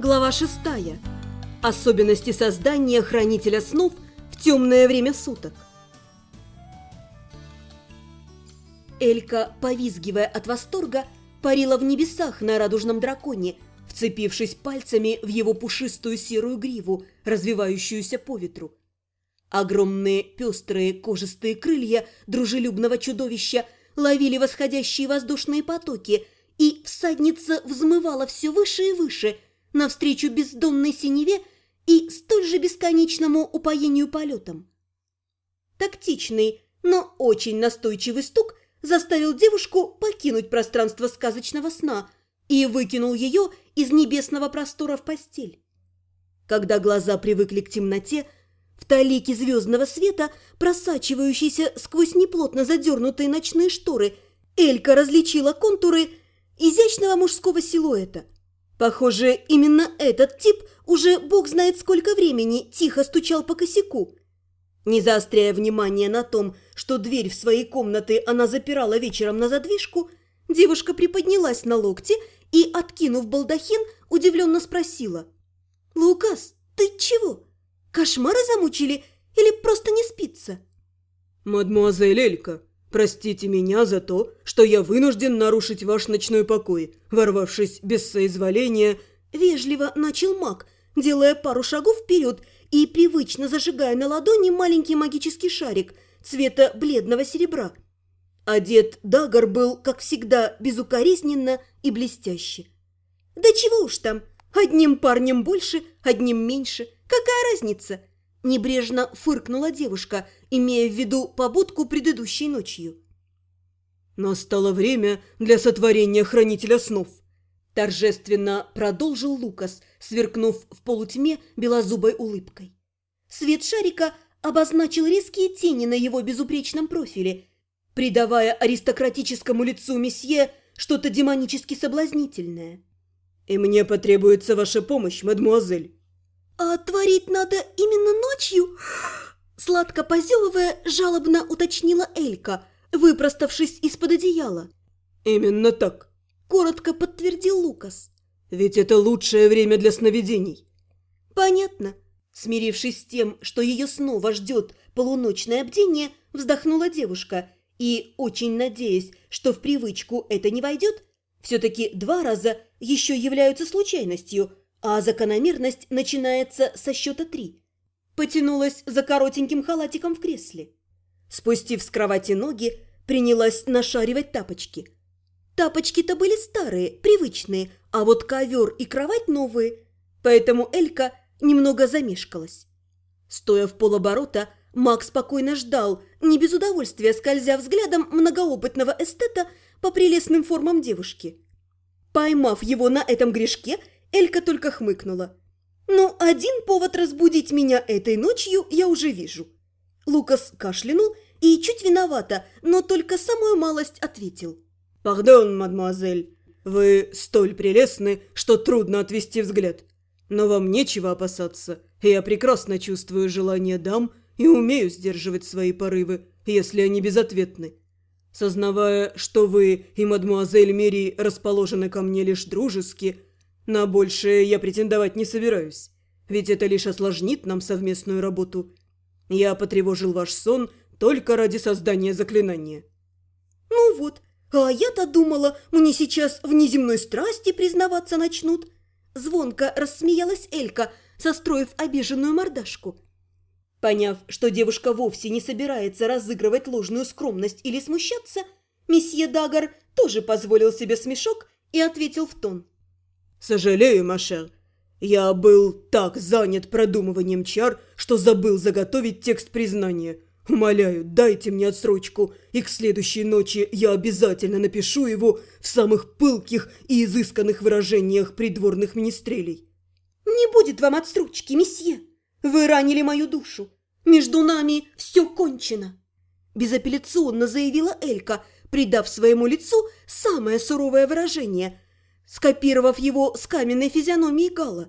Глава 6. Особенности создания хранителя снов в темное время суток. Элька, повизгивая от восторга, парила в небесах на радужном драконе, вцепившись пальцами в его пушистую серую гриву, развивающуюся по ветру. Огромные пестрые кожистые крылья дружелюбного чудовища ловили восходящие воздушные потоки, и всадница взмывала все выше и выше, навстречу бездонной синеве и столь же бесконечному упоению полетом. Тактичный, но очень настойчивый стук заставил девушку покинуть пространство сказочного сна и выкинул ее из небесного простора в постель. Когда глаза привыкли к темноте, в талике звездного света, просачивающейся сквозь неплотно задернутые ночные шторы, Элька различила контуры изящного мужского силуэта. Похоже, именно этот тип уже бог знает сколько времени тихо стучал по косяку. Не заостряя внимание на том, что дверь в своей комнаты она запирала вечером на задвижку, девушка приподнялась на локте и, откинув балдахин, удивленно спросила: «Лукас, ты чего? Кошмары замучили или просто не спится?» «Мадемуазель Элька, простите меня за то, что я вынужден нарушить ваш ночной покой, ворвавшись без соизволения», — вежливо начал маг, делая пару шагов вперед и привычно зажигая на ладони маленький магический шарик цвета бледного серебра. Одет Дагар был, как всегда, безукоризненно и блестяще. «Да чего уж там, одним парнем больше, одним меньше, какая разница?» – небрежно фыркнула девушка, имея в виду побудку предыдущей ночью. «Настало время для сотворения хранителя снов», – торжественно продолжил Лукас, сверкнув в полутьме белозубой улыбкой. Свет шарика обозначил резкие тени на его безупречном профиле, придавая аристократическому лицу месье что-то демонически соблазнительное. «И мне потребуется ваша помощь, мадемуазель». «А творить надо именно ночью?» Сладко позевывая, жалобно уточнила Элька, выпроставшись из-под одеяла. «Именно так», – коротко подтвердил Лукас. «Ведь это лучшее время для сновидений». «Понятно». Смирившись с тем, что ее снова ждет полуночное бдение, вздохнула девушка и, очень надеясь, что в привычку это не войдет, все-таки 2 раза еще являются случайностью, а закономерность начинается со счета 3. Потянулась за коротеньким халатиком в кресле. Спустив с кровати ноги, принялась нашаривать тапочки. Тапочки-то были старые, привычные, а вот ковер и кровать новые, поэтому Элька немного замешкалась. Стоя в полоборота, маг спокойно ждал, не без удовольствия скользя взглядом многоопытного эстета по прелестным формам девушки. Поймав его на этом грешке, Элька только хмыкнула. «Ну, один повод разбудить меня этой ночью я уже вижу». Лукас кашлянул и чуть виновато, но только самую малость ответил. «Пардон, мадемуазель, вы столь прелестны, что трудно отвести взгляд. Но вам нечего опасаться. Я прекрасно чувствую желание дам и умею сдерживать свои порывы, если они безответны. Сознавая, что вы и мадемуазель Мери расположены ко мне лишь дружески, на большее я претендовать не собираюсь, ведь это лишь осложнит нам совместную работу. Я потревожил ваш сон только ради создания заклинания». «Ну вот, а я-то думала, мне сейчас в неземной страсти признаваться начнут». Звонко рассмеялась Элька, состроив обиженную мордашку. Поняв, что девушка вовсе не собирается разыгрывать ложную скромность или смущаться, месье Дагар тоже позволил себе смешок и ответил в тон. «Сожалею, Машер, я был так занят продумыванием чар, что забыл заготовить текст признания. Умоляю, дайте мне отсрочку, и к следующей ночи я обязательно напишу его в самых пылких и изысканных выражениях придворных министрелей». «Не будет вам отсрочки, месье. Вы ранили мою душу. Между нами все кончено», – безапелляционно заявила Элька, придав своему лицу самое суровое выражение, скопировав его с каменной физиономией Гала.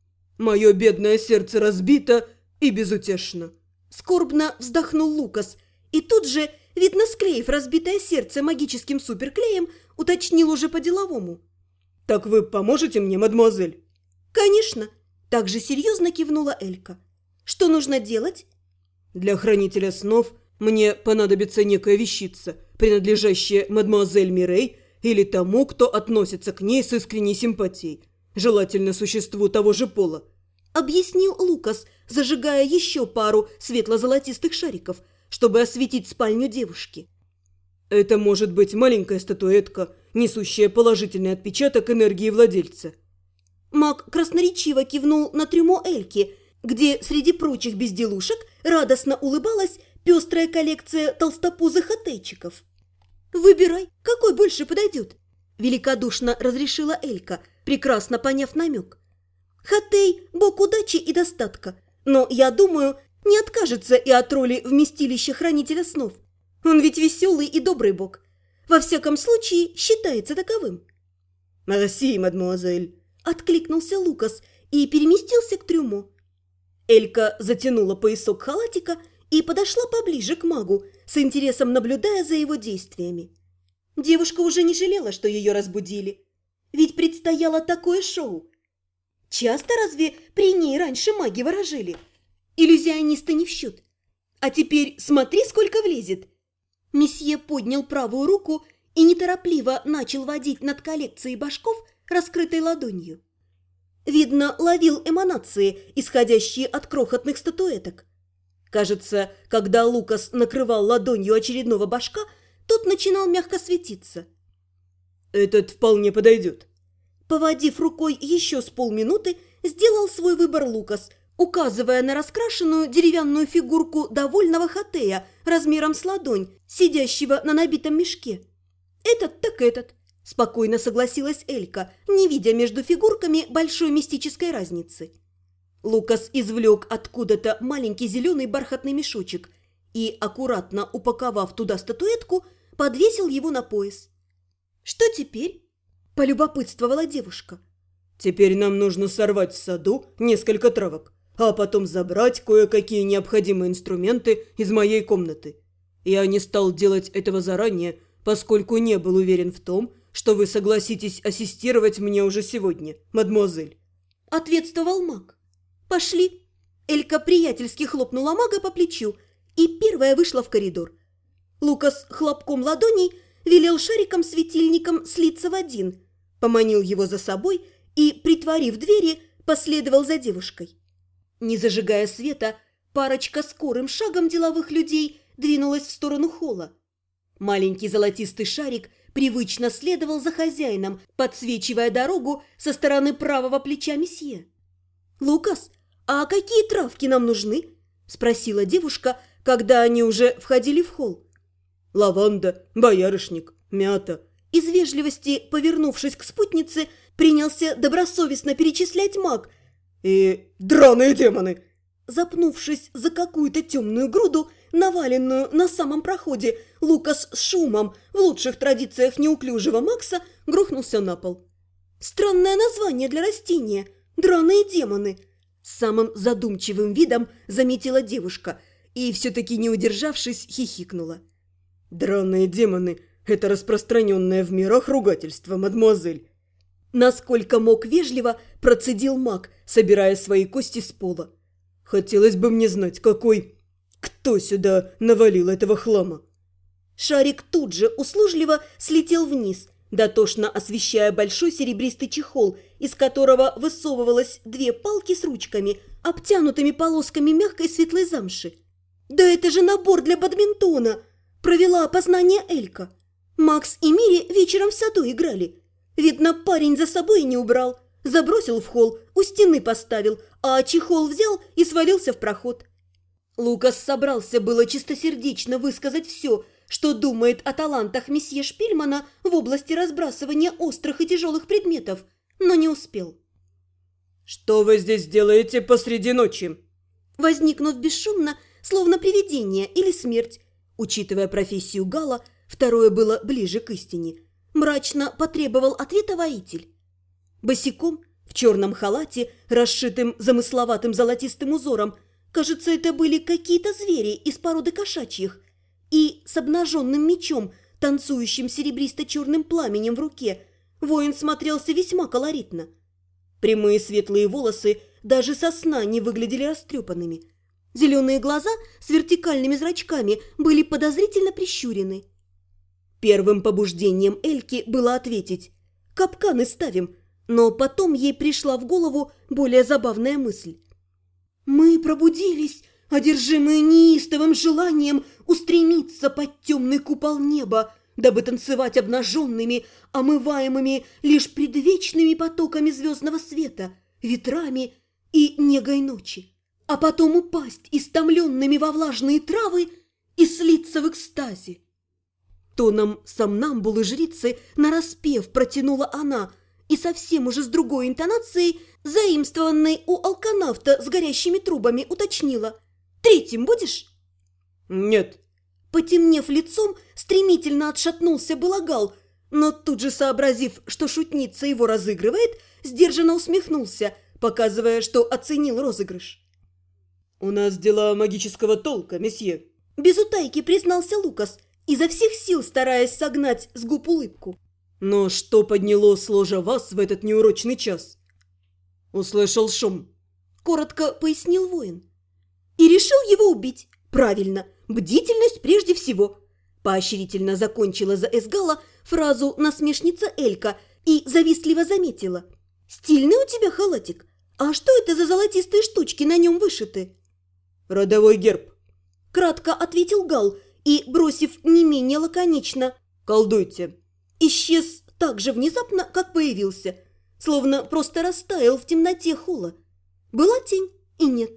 «Мое бедное сердце разбито и безутешно», – скорбно вздохнул Лукас и тут же, видно склеив разбитое сердце магическим суперклеем, уточнил уже по-деловому. «Так вы поможете мне, мадемуазель?» «Конечно!» – также серьезно кивнула Элька. «Что нужно делать?» «Для хранителя снов мне понадобится некая вещица, принадлежащая мадемуазель Мирей или тому, кто относится к ней с искренней симпатией, желательно существу того же пола», – объяснил Лукас, зажигая еще пару светло-золотистых шариков, чтобы осветить спальню девушки. «Это может быть маленькая статуэтка, несущая положительный отпечаток энергии владельца». Маг красноречиво кивнул на трюмо Эльки, где среди прочих безделушек радостно улыбалась пестрая коллекция толстопузых хатейчиков. «Выбирай, какой больше подойдет», – великодушно разрешила Элька, прекрасно поняв намек. «Хатей – бог удачи и достатка, но, я думаю, не откажется и от роли вместилища хранителя снов. Он ведь веселый и добрый бог. Во всяком случае, считается таковым». «Мерси, мадемуазель», – откликнулся Лукас и переместился к трюмо. Элька затянула поясок халатика и подошла поближе к магу, с интересом наблюдая за его действиями. Девушка уже не жалела, что ее разбудили. Ведь предстояло такое шоу. Часто разве при ней раньше маги ворожили? Иллюзионисты не в счет. А теперь смотри, сколько влезет. Месье поднял правую руку и неторопливо начал водить над коллекцией башков раскрытой ладонью. Видно, ловил эманации, исходящие от крохотных статуэток. Кажется, когда Лукас накрывал ладонью очередного башка, тот начинал мягко светиться. «Этот вполне подойдет». Поводив рукой еще с полминуты, сделал свой выбор Лукас, указывая на раскрашенную деревянную фигурку довольного хатея размером с ладонь, сидящего на набитом мешке. «Этот так этот», – спокойно согласилась Элька, не видя между фигурками большой мистической разницы. Лукас извлек откуда-то маленький зеленый бархатный мешочек и, аккуратно упаковав туда статуэтку, подвесил его на пояс. «Что теперь?» – полюбопытствовала девушка. «Теперь нам нужно сорвать в саду несколько травок, а потом забрать кое-какие необходимые инструменты из моей комнаты. Я не стал делать этого заранее, поскольку не был уверен в том, что вы согласитесь ассистировать мне уже сегодня, мадемуазель», – ответствовал маг. «Пошли!» Элька приятельски хлопнула мага по плечу и первая вышла в коридор. Лукас хлопком ладоней велел шариком-светильником слиться в один, поманил его за собой и, притворив двери, последовал за девушкой. Не зажигая света, парочка скорым шагом деловых людей двинулась в сторону холла. Маленький золотистый шарик привычно следовал за хозяином, подсвечивая дорогу со стороны правого плеча месье. «Лукас, а какие травки нам нужны?» – спросила девушка, когда они уже входили в холл. «Лаванда, боярышник, мята». Из вежливости, повернувшись к спутнице, принялся добросовестно перечислять маг. «И драные демоны!» Запнувшись за какую-то темную груду, наваленную на самом проходе, Лукас с шумом, в лучших традициях неуклюжего Макса, грохнулся на пол. «Странное название для растения – драные демоны!» С самым задумчивым видом заметила девушка и, все-таки не удержавшись, хихикнула. «Драные демоны – это распространенное в мирах ругательство, мадемуазель». Насколько мог вежливо, процедил маг, собирая свои кости с пола. «Хотелось бы мне знать, какой... Кто сюда навалил этого хлама?» Шарик тут же услужливо слетел вниз, дотошно освещая большой серебристый чехол, из которого высовывалось 2 палки с ручками, обтянутыми полосками мягкой светлой замши. «Да это же набор для бадминтона!» – провела опознание Элька. Макс и Мири вечером в саду играли. Видно, парень за собой не убрал, забросил в холл, у стены поставил, а чехол взял и свалился в проход. Лукас собрался было чистосердечно высказать все, что думает о талантах месье Шпильмана в области разбрасывания острых и тяжелых предметов, но не успел. «Что вы здесь делаете посреди ночи?» Возникнув бесшумно, словно привидение или смерть, учитывая профессию Гала, второе было ближе к истине, мрачно потребовал ответа воитель. Босиком, в черном халате, расшитым замысловатым золотистым узором, кажется, это были какие-то звери из породы кошачьих, и с обнаженным мечом, танцующим серебристо-черным пламенем в руке, воин смотрелся весьма колоритно. Прямые светлые волосы даже со сна не выглядели растрепанными. Зеленые глаза с вертикальными зрачками были подозрительно прищурены. Первым побуждением Эльки было ответить: «Капканы ставим», но потом ей пришла в голову более забавная мысль. «Мы пробудились, одержимые неистовым желанием устремиться под темный купол неба, дабы танцевать обнаженными, омываемыми лишь предвечными потоками звездного света, ветрами и негой ночи, а потом упасть истомленными во влажные травы и слиться в экстазе». Тоном сомнамбулы жрицы нараспев протянула она и совсем уже с другой интонацией, заимствованной у алканавта с горящими трубами, уточнила: «Третьим будешь?» «Нет». Потемнев лицом, стремительно отшатнулся Балагал, но тут же, сообразив, что шутница его разыгрывает, сдержанно усмехнулся, показывая, что оценил розыгрыш. «У нас дела магического толка, месье», – без утайки признался Лукас, изо всех сил стараясь согнать с губ улыбку. «Но что подняло с ложа вас в этот неурочный час?» «Услышал шум», – коротко пояснил воин. «И решил его убить. Правильно, бдительность прежде всего», – поощрительно закончила за Эсгала фразу насмешница Элька и завистливо заметила: «Стильный у тебя халатик. А что это за золотистые штучки на нем вышиты?» «Родовой герб», – кратко ответил Гал и, бросив не менее лаконично «колдуйте», исчез так же внезапно, как появился, словно просто растаял в темноте холла. Была тень и нет.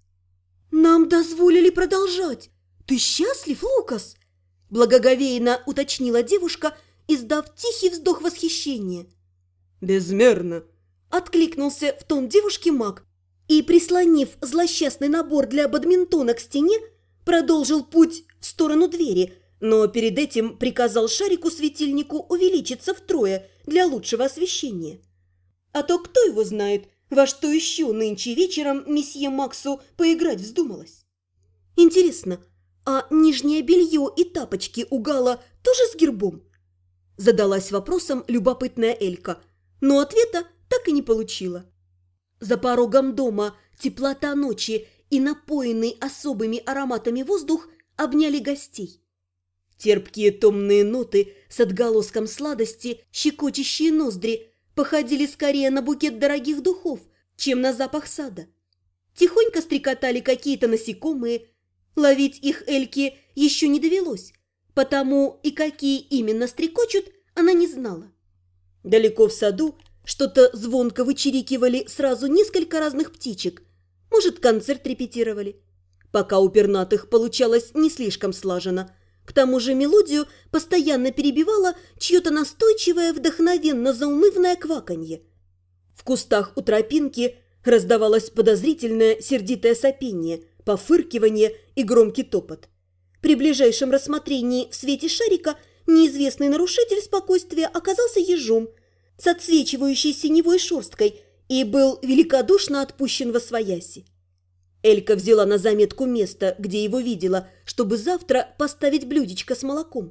«Нам дозволили продолжать. Ты счастлив, Лукас?» – благоговейно уточнила девушка, издав тихий вздох восхищения. «Безмерно», – откликнулся в тон девушки маг и, прислонив злосчастный набор для бадминтона к стене, продолжил путь в сторону двери, но перед этим приказал шарику-светильнику увеличиться втрое для лучшего освещения. А то кто его знает, во что еще нынче вечером месье Максу поиграть вздумалось. Интересно, а нижнее белье и тапочки у Гала тоже с гербом? Задалась вопросом любопытная Элька, но ответа так и не получила. За порогом дома теплота ночи и напоенный особыми ароматами воздух обняли гостей. Терпкие томные ноты с отголоском сладости, щекочущие ноздри, походили скорее на букет дорогих духов, чем на запах сада. Тихонько стрекотали какие-то насекомые. Ловить их Эльке еще не довелось, потому и какие именно стрекочут, она не знала. Далеко в саду что-то звонко вычирикивали сразу несколько разных птичек. Может, концерт репетировали. Пока у пернатых получалось не слишком слаженно. К тому же мелодию постоянно перебивало чье-то настойчивое, вдохновенно заунывное кваканье. В кустах у тропинки раздавалось подозрительное сердитое сопение, пофыркивание и громкий топот. При ближайшем рассмотрении в свете шарика неизвестный нарушитель спокойствия оказался ежом с отсвечивающей синевой шерсткой и был великодушно отпущен восвояси. Элька взяла на заметку место, где его видела, чтобы завтра поставить блюдечко с молоком.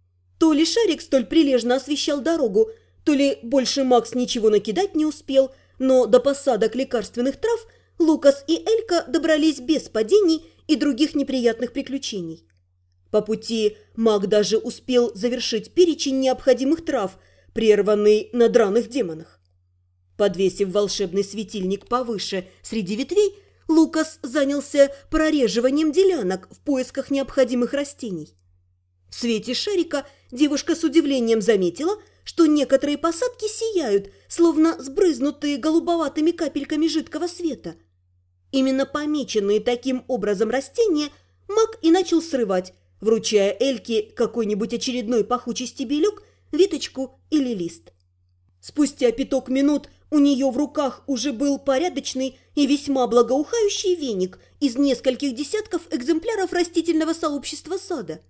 То ли шарик столь прилежно освещал дорогу, то ли больше Макс ничего накидать не успел, но до посадок лекарственных трав Лукас и Элька добрались без падений и других неприятных приключений. По пути маг даже успел завершить перечень необходимых трав, прерванный на драных демонах. Подвесив волшебный светильник повыше среди ветвей, Лукас занялся прореживанием делянок в поисках необходимых растений. В свете шарика девушка с удивлением заметила, что некоторые посадки сияют, словно сбрызнутые голубоватыми капельками жидкого света. Именно помеченные таким образом растения маг и начал срывать, вручая Эльке какой-нибудь очередной пахучий стебелек, веточку или лист. Спустя 5 минут у нее в руках уже был порядочный и весьма благоухающий веник из нескольких десятков экземпляров растительного сообщества сада.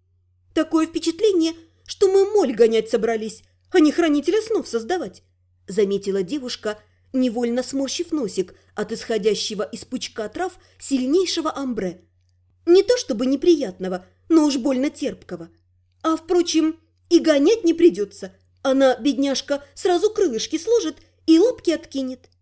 Такое впечатление, что мы моль гонять собрались, а не хранителя снов создавать, заметила девушка, невольно сморщив носик от исходящего из пучка трав сильнейшего амбре. Не то чтобы неприятного, но уж больно терпкого. А, впрочем, и гонять не придется. Она, бедняжка, сразу крылышки сложит и лапки откинет.